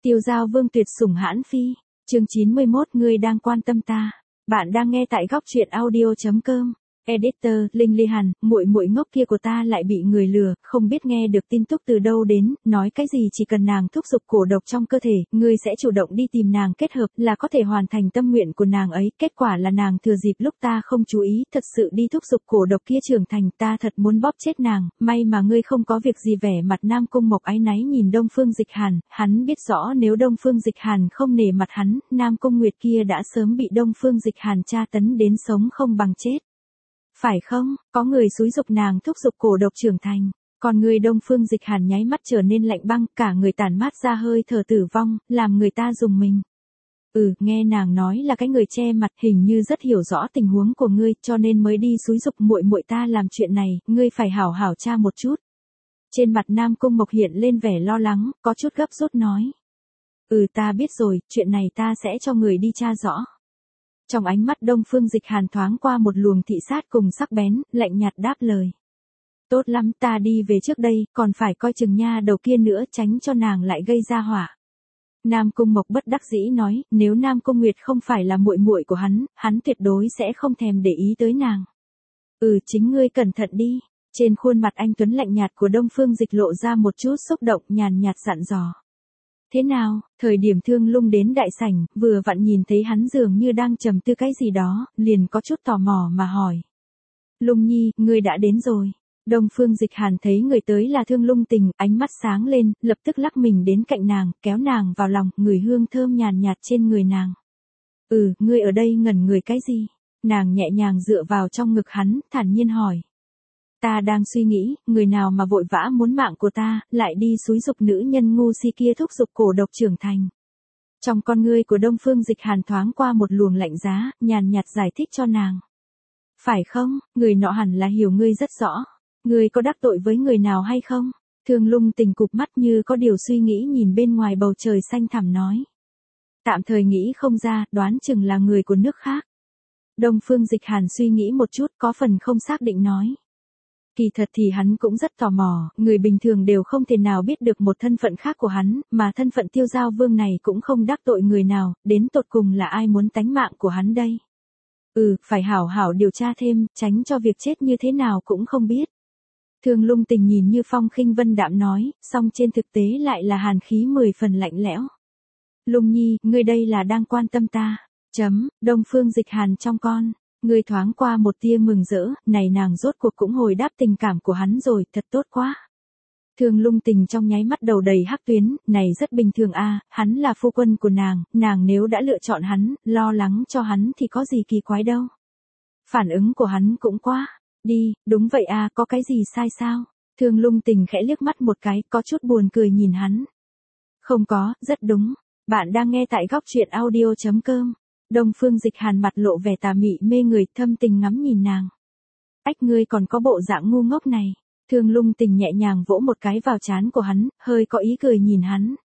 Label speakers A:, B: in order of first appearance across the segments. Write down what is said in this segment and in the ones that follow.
A: Tiêu Giao Vương tuyệt sủng hãn phi. Chương 91, ngươi đang quan tâm ta. Bạn đang nghe tại góc truyện audio.com. Editor, Linh Ly Hàn, muội muội ngốc kia của ta lại bị người lừa, không biết nghe được tin tức từ đâu đến, nói cái gì chỉ cần nàng thúc giục cổ độc trong cơ thể, ngươi sẽ chủ động đi tìm nàng kết hợp, là có thể hoàn thành tâm nguyện của nàng ấy, kết quả là nàng thừa dịp lúc ta không chú ý, thật sự đi thúc giục cổ độc kia trưởng thành, ta thật muốn bóp chết nàng, may mà ngươi không có việc gì. Vẻ mặt Nam Cung Mộc áy náy nhìn Đông Phương Dịch Hàn, hắn biết rõ nếu Đông Phương Dịch Hàn không nể mặt hắn, Nam Cung Nguyệt kia đã sớm bị Đông Phương Dịch Hàn tra tấn đến sống không bằng chết. Phải không, có người xúi giục nàng thúc giục cổ độc trưởng thành, còn người Đông Phương Dịch Hàn nháy mắt trở nên lạnh băng, cả người tản mát ra hơi thở tử vong, làm người ta rùng mình. Nghe nàng nói là cái người che mặt, hình như rất hiểu rõ tình huống của ngươi, cho nên mới đi xúi giục muội muội ta làm chuyện này, ngươi phải hảo hảo tra một chút. Trên mặt Nam Cung Mộc hiện lên vẻ lo lắng, có chút gấp rút nói. Ta biết rồi, chuyện này ta sẽ cho người đi tra rõ. Trong ánh mắt Đông Phương Dịch Hàn thoáng qua một luồng thị sát cùng sắc bén, lạnh nhạt đáp lời. Tốt lắm, ta đi về trước đây, còn phải coi chừng nha đầu kia nữa, tránh cho nàng lại gây ra họa. Nam Cung Mộc bất đắc dĩ nói, nếu Nam Cung Nguyệt không phải là muội muội của hắn tuyệt đối sẽ không thèm để ý tới nàng. Chính ngươi cẩn thận đi. Trên khuôn mặt anh tuấn lạnh nhạt của Đông Phương Dịch lộ ra một chút xúc động, nhàn nhạt dặn dò. Thế nào, thời điểm Thương Lung đến đại sảnh, vừa vặn nhìn thấy hắn dường như đang trầm tư cái gì đó, liền có chút tò mò mà hỏi. Lung Nhi, ngươi đã đến rồi. Đông Phương Dịch Hàn thấy người tới là Thương Lung Tình, ánh mắt sáng lên, lập tức lắc mình đến cạnh nàng, kéo nàng vào lòng, ngửi hương thơm nhàn nhạt trên người nàng. Ngươi ở đây ngẩn người cái gì? Nàng nhẹ nhàng dựa vào trong ngực hắn, thản nhiên hỏi. Ta đang suy nghĩ, người nào mà vội vã muốn mạng của ta, lại đi xúi giục nữ nhân ngu si kia thúc giục cổ độc trưởng thành. Trong con ngươi của Đông Phương Dịch Hàn thoáng qua một luồng lạnh giá, nhàn nhạt giải thích cho nàng. Phải không, người nọ hẳn là hiểu ngươi rất rõ. Ngươi có đắc tội với người nào hay không? Thương Lung Tình cụp mắt như có điều suy nghĩ nhìn bên ngoài bầu trời xanh thẳm nói. Tạm thời nghĩ không ra, đoán chừng là người của nước khác. Đông Phương Dịch Hàn suy nghĩ một chút, có phần không xác định nói. Kỳ thật thì hắn cũng rất tò mò, người bình thường đều không thể nào biết được một thân phận khác của hắn, mà thân phận Tiêu Giao Vương này cũng không đắc tội người nào, đến tột cùng là ai muốn tánh mạng của hắn đây. Phải hảo hảo điều tra thêm, tránh cho việc chết như thế nào cũng không biết. Thương Lung Tình nhìn như phong khinh vân đạm nói, song trên thực tế lại là hàn khí 10 phần lạnh lẽo. Lung Nhi, ngươi đây là đang quan tâm ta. Đông Phương Dịch Hàn trong con. Ngươi thoáng qua một tia mừng rỡ, này nàng rốt cuộc cũng hồi đáp tình cảm của hắn rồi, thật tốt quá. Thương Lung Tình trong nháy mắt đầu đầy hắc tuyến, này rất bình thường hắn là phu quân của nàng nếu đã lựa chọn hắn, lo lắng cho hắn thì có gì kỳ quái đâu. Phản ứng của hắn cũng quá. Đi, đúng vậy có cái gì sai sao? Thương Lung Tình khẽ liếc mắt một cái, có chút buồn cười nhìn hắn. Không có, rất đúng. Bạn đang nghe tại góc truyện audio.com. Đông Phương Dịch Hàn mặt lộ vẻ tà mị mê người, thâm tình ngắm nhìn nàng. Ách, ngươi còn có bộ dạng ngu ngốc này. Thương Lung Tình nhẹ nhàng vỗ một cái vào trán của hắn, hơi có ý cười nhìn hắn.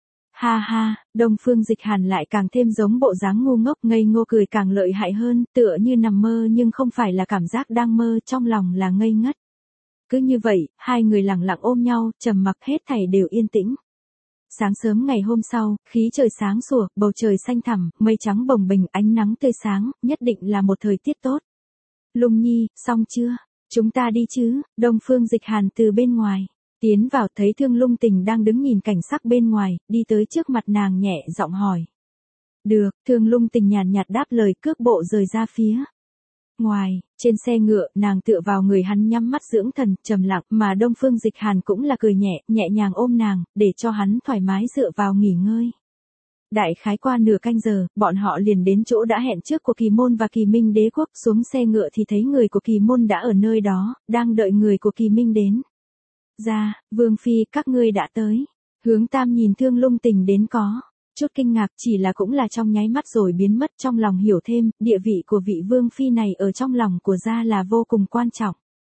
A: Ha ha, Đông Phương Dịch Hàn lại càng thêm giống bộ dáng ngu ngốc, ngây ngô cười càng lợi hại hơn, tựa như nằm mơ nhưng không phải là cảm giác đang mơ, trong lòng là ngây ngất. Cứ như vậy, hai người lặng lặng ôm nhau, trầm mặc, hết thảy đều yên tĩnh. Sáng sớm ngày hôm sau, khí trời sáng sủa, bầu trời xanh thẳm, mây trắng bồng bềnh, ánh nắng tươi sáng, nhất định là một thời tiết tốt. Lung Nhi, xong chưa? Chúng ta đi chứ? Đông Phương Dịch Hàn từ bên ngoài tiến vào, thấy Thương Lung Tình đang đứng nhìn cảnh sắc bên ngoài, đi tới trước mặt nàng nhẹ giọng hỏi. Được, Thương Lung Tình nhàn nhạt đáp lời, cước bộ rời ra phía ngoài. Trên xe ngựa, nàng tựa vào người hắn nhắm mắt dưỡng thần, trầm lặng, mà Đông Phương Dịch Hàn cũng là cười nhẹ, nhẹ nhàng ôm nàng, để cho hắn thoải mái dựa vào nghỉ ngơi. Đại khái qua nửa canh giờ, bọn họ liền đến chỗ đã hẹn trước của Kỳ Môn và Kỳ Minh đế quốc, xuống xe ngựa thì thấy người của Kỳ Môn đã ở nơi đó, đang đợi người của Kỳ Minh đến. Ra, Vương Phi, các ngươi đã tới. Hướng Tam nhìn Thương Lung Tình đến có chút kinh ngạc, chỉ là cũng là trong nháy mắt rồi biến mất, trong lòng hiểu thêm, địa vị của vị Vương Phi này ở trong lòng của gia là vô cùng quan trọng.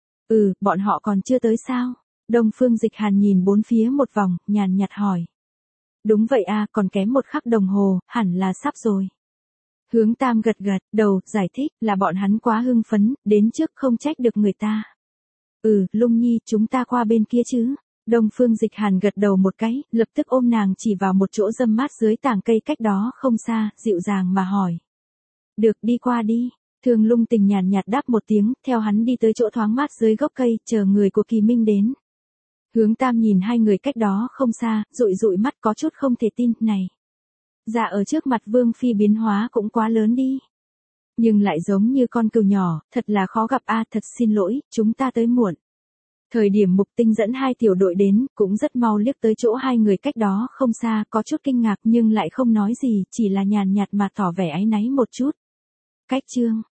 A: Bọn họ còn chưa tới sao? Đông Phương Dịch Hàn nhìn bốn phía một vòng, nhàn nhạt hỏi. Đúng vậy còn kém một khắc đồng hồ, hẳn là sắp rồi. Hướng Tam gật gật đầu, giải thích là bọn hắn quá hưng phấn, đến trước không trách được người ta. Lung Nhi, chúng ta qua bên kia chứ? Đông Phương Dịch Hàn gật đầu một cái, lập tức ôm nàng chỉ vào một chỗ râm mát dưới tàng cây cách đó không xa, dịu dàng mà hỏi. Được, đi qua đi. Thương Lung Tình nhàn nhạt đáp một tiếng, theo hắn đi tới chỗ thoáng mát dưới gốc cây, chờ người của Kỳ Minh đến. Hướng Tam nhìn hai người cách đó không xa, dụi dụi mắt có chút không thể tin, này. Dạ ở trước mặt Vương Phi biến hóa cũng quá lớn đi. Nhưng lại giống như con cừu nhỏ, thật là khó gặp a, thật xin lỗi, chúng ta tới muộn. Thời điểm Mục Tinh dẫn hai tiểu đội đến, cũng rất mau liếc tới chỗ hai người cách đó không xa, có chút kinh ngạc nhưng lại không nói gì, chỉ là nhàn nhạt mà tỏ vẻ áy náy một chút. Cách chương